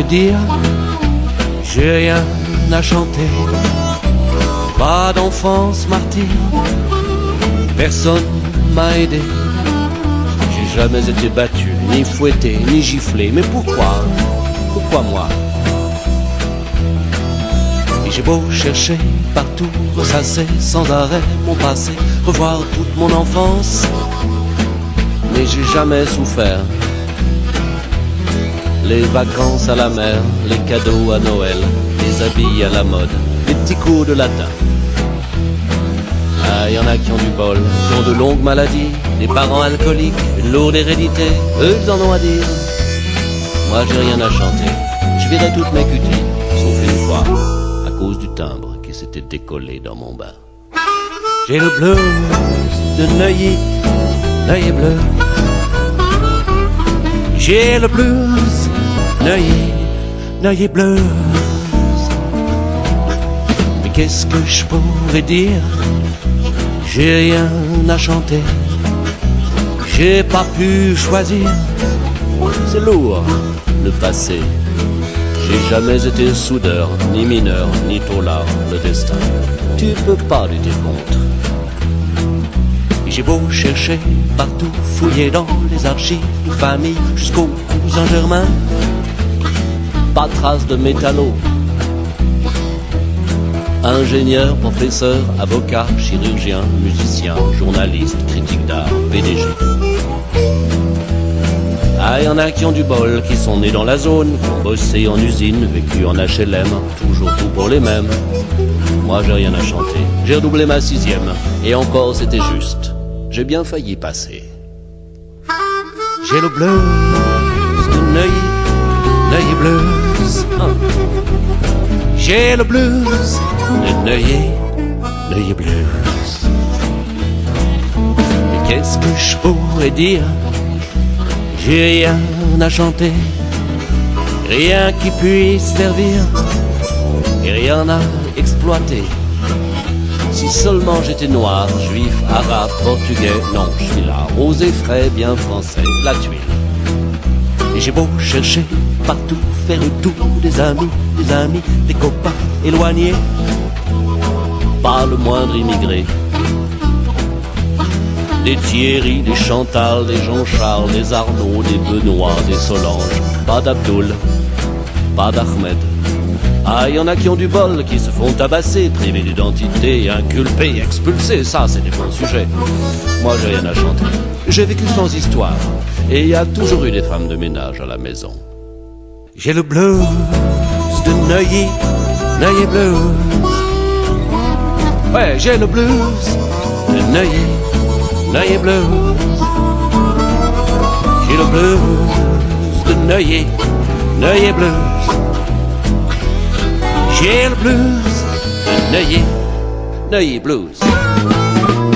pourrais dire, j'ai rien à chanter. Pas d'enfance martyre, personne m'a aidé. J'ai jamais été battu, ni fouetté, ni giflé. Mais pourquoi? Pourquoi moi? Et j'ai beau chercher partout, ressasser sans arrêt mon passé, revoir toute mon enfance, mais j'ai jamais souffert. Les vacances à la mer, les cadeaux à Noël, les habits à la mode, les petits cours de latin. Ah, y en a qui ont du bol, qui ont de longues maladies, des parents alcooliques, une lourde hérédité. Eux, ils en ont à dire. Moi, j'ai rien à chanter. Je virais toutes mes cuties, sauf une fois, à cause du timbre qui s'était décollé dans mon bain. J'ai le blues de Neuilly, Neuilly bleu. J'ai le blues, Neuilly, Neuilly blues. Mais qu'est-ce que je pourrais dire? J'ai rien à chanter. J'ai pas pu choisir. C'est lourd, le passé. J'ai jamais été soudeur, ni mineur, ni taulard, le destin. Tu peux pas lutter contre. Et j'ai beau chercher partout, fouiller dans les archives de famille, jusqu'au cousin germain. Pas trace de métallo. Ingénieur, professeur, avocat, chirurgien, musicien, journaliste, critique d'art, PDG. Ah, y en a qui ont du bol, qui sont nés dans la zone, qui ont bossé en usine, vécu en HLM, toujours tout pour les mêmes. Moi j'ai rien à chanter, j'ai redoublé ma 6e, et encore c'était juste, j'ai bien failli passer. J'ai le blues de Neuilly, Neuilly blues. J'ai le blues de Neuilly, Neuilly blues. Mais qu'est-ce que je pourrais dire? J'ai rien à chanter, rien qui puisse servir, et rien à exploiter. Si seulement j'étais noir, juif, arabe, portugais, non, je suis là, osé, frais, bien français, la tuile. Et j'ai beau chercher partout, faire le tour des amis, des copains éloignés, pas le moindre immigré. Des Thierry, des Chantal, des Jean-Charles, des Arnaud, des Benoît, des Solange. Pas d'Abdoul, pas d'Ahmed. Ah, y en a qui ont du bol, qui se font tabasser, privés d'identité, inculpés, expulsés. Ça, c'est des bons sujets. Moi, j'ai rien à chanter. J'ai vécu sans histoire. Et il y a toujours eu des femmes de ménage à la maison. J'ai le blues de Neuilly, Neuilly blues. Ouais, j'ai le blues de Neuilly, Neuilly blues. J'ai le blues de Neuilly, Neuilly blues. J'ai le blues de Neuilly, Neuilly blues.